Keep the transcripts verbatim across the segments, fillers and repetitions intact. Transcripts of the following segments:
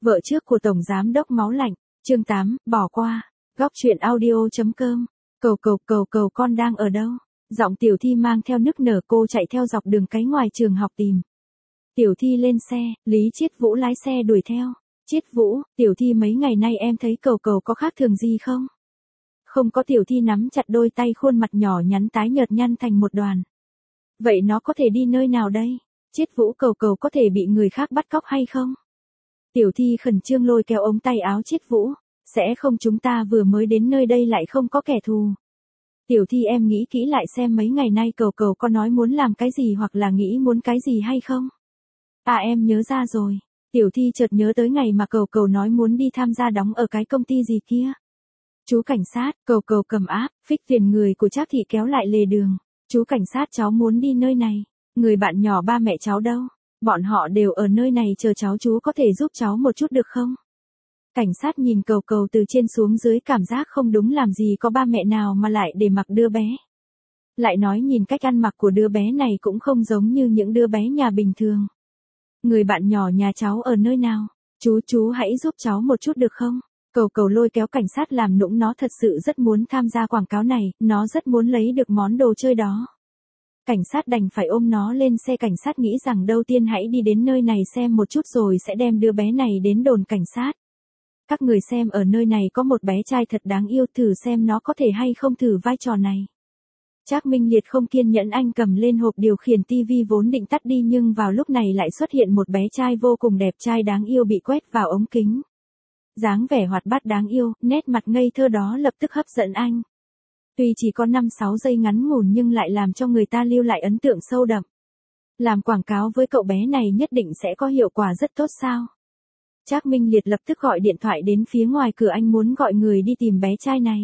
Vợ trước của Tổng Giám đốc máu lạnh, chương tám, bỏ qua, góc truyện audio.com, cầu cầu cầu cầu con đang ở đâu? Giọng Tiểu Thi mang theo nức nở, cô chạy theo dọc đường cái ngoài trường học tìm. Tiểu Thi lên xe, Lý Chiết Vũ lái xe đuổi theo. Chiết Vũ, Tiểu Thi mấy ngày nay em thấy cầu cầu có khác thường gì không? Không có. Tiểu Thi nắm chặt đôi tay, khuôn mặt nhỏ nhắn tái nhợt nhăn thành một đoàn. Vậy nó có thể đi nơi nào đây? Chiết Vũ, cầu cầu có thể bị người khác bắt cóc hay không? Tiểu Thi khẩn trương lôi kéo ống tay áo Chiết Vũ. Sẽ không, chúng ta vừa mới đến nơi đây lại không có kẻ thù. Tiểu Thi, em nghĩ kỹ lại xem mấy ngày nay cầu cầu có nói muốn làm cái gì hoặc là nghĩ muốn cái gì hay không? À, em nhớ ra rồi. Tiểu Thi chợt nhớ tới ngày mà cầu cầu nói muốn đi tham gia đóng ở cái công ty gì kia. Chú cảnh sát, cầu cầu cầm áp, phích viền người của Trác Thị kéo lại lề đường. Chú cảnh sát, cháu muốn đi nơi này. Người bạn nhỏ ba mẹ cháu đâu? Bọn họ đều ở nơi này chờ cháu, chú có thể giúp cháu một chút được không? Cảnh sát nhìn cầu cầu từ trên xuống dưới, cảm giác không đúng, làm gì có ba mẹ nào mà lại để mặc đứa bé. Lại nói nhìn cách ăn mặc của đứa bé này cũng không giống như những đứa bé nhà bình thường. Người bạn nhỏ nhà cháu ở nơi nào? Chú, chú hãy giúp cháu một chút được không? Cầu cầu lôi kéo cảnh sát làm nũng, nó thật sự rất muốn tham gia quảng cáo này, nó rất muốn lấy được món đồ chơi đó. Cảnh sát đành phải ôm nó lên xe. Cảnh sát nghĩ rằng đầu tiên hãy đi đến nơi này xem một chút rồi sẽ đem đứa bé này đến đồn cảnh sát. Các người xem, ở nơi này có một bé trai thật đáng yêu, thử xem nó có thể hay không thử vai trò này. Trác Minh Liệt không kiên nhẫn, anh cầm lên hộp điều khiển tivi vốn định tắt đi, nhưng vào lúc này lại xuất hiện một bé trai vô cùng đẹp trai đáng yêu bị quét vào ống kính. Dáng vẻ hoạt bát đáng yêu, nét mặt ngây thơ đó lập tức hấp dẫn anh. Tuy chỉ có năm sáu giây ngắn ngủn nhưng lại làm cho người ta lưu lại ấn tượng sâu đậm. Làm quảng cáo với cậu bé này nhất định sẽ có hiệu quả rất tốt sao? Trác Minh Liệt lập tức gọi điện thoại đến phía ngoài cửa, anh muốn gọi người đi tìm bé trai này.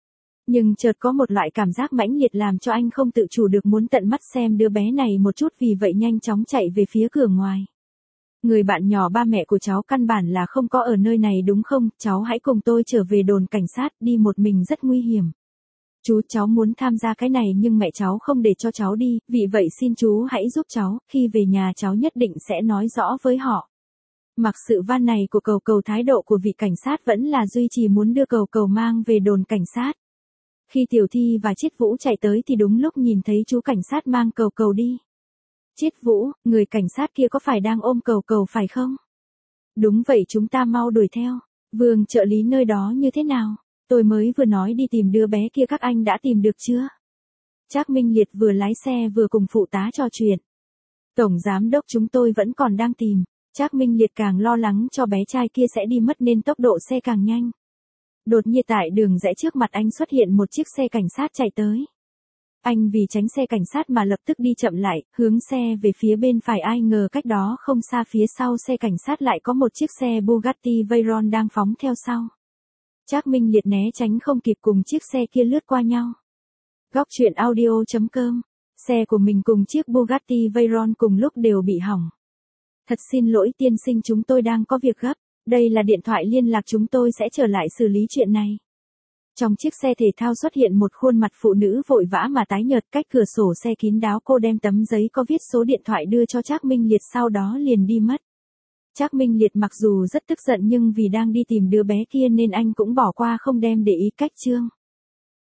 Nhưng chợt có một loại cảm giác mãnh liệt làm cho anh không tự chủ được muốn tận mắt xem đứa bé này một chút, vì vậy nhanh chóng chạy về phía cửa ngoài. Người bạn nhỏ ba mẹ của cháu căn bản là không có ở nơi này đúng không? Cháu hãy cùng tôi trở về đồn cảnh sát, đi một mình rất nguy hiểm. Chú, cháu muốn tham gia cái này nhưng mẹ cháu không để cho cháu đi, vì vậy xin chú hãy giúp cháu, khi về nhà cháu nhất định sẽ nói rõ với họ. Mặc sự van này của cầu cầu, thái độ của vị cảnh sát vẫn là duy trì muốn đưa cầu cầu mang về đồn cảnh sát. Khi Tiểu Thi và Chiết Vũ chạy tới thì đúng lúc nhìn thấy chú cảnh sát mang cầu cầu đi. Chiết Vũ, người cảnh sát kia có phải đang ôm cầu cầu phải không? Đúng vậy, chúng ta mau đuổi theo. Vương trợ lý nơi đó như thế nào? Tôi mới vừa nói đi tìm đứa bé kia, các anh đã tìm được chưa? Trác Minh Liệt vừa lái xe vừa cùng phụ tá trò chuyện. Tổng giám đốc, chúng tôi vẫn còn đang tìm. Trác Minh Liệt càng lo lắng cho bé trai kia sẽ đi mất nên tốc độ xe càng nhanh. Đột nhiên tại đường rẽ trước mặt anh xuất hiện một chiếc xe cảnh sát chạy tới. Anh vì tránh xe cảnh sát mà lập tức đi chậm lại, hướng xe về phía bên phải, ai ngờ cách đó không xa phía sau xe cảnh sát lại có một chiếc xe Bugatti Veyron đang phóng theo sau. Trác Minh Liệt né tránh không kịp, cùng chiếc xe kia lướt qua nhau. Góc truyện audio.com, xe của mình cùng chiếc Bugatti Veyron cùng lúc đều bị hỏng. Thật xin lỗi tiên sinh, chúng tôi đang có việc gấp. Đây là điện thoại liên lạc, chúng tôi sẽ trở lại xử lý chuyện này. Trong chiếc xe thể thao xuất hiện một khuôn mặt phụ nữ vội vã mà tái nhợt, cách cửa sổ xe kín đáo, cô đem tấm giấy có viết số điện thoại đưa cho Trác Minh Liệt, sau đó liền đi mất. Trác Minh Liệt mặc dù rất tức giận nhưng vì đang đi tìm đứa bé kia nên anh cũng bỏ qua không đem để ý cách chương.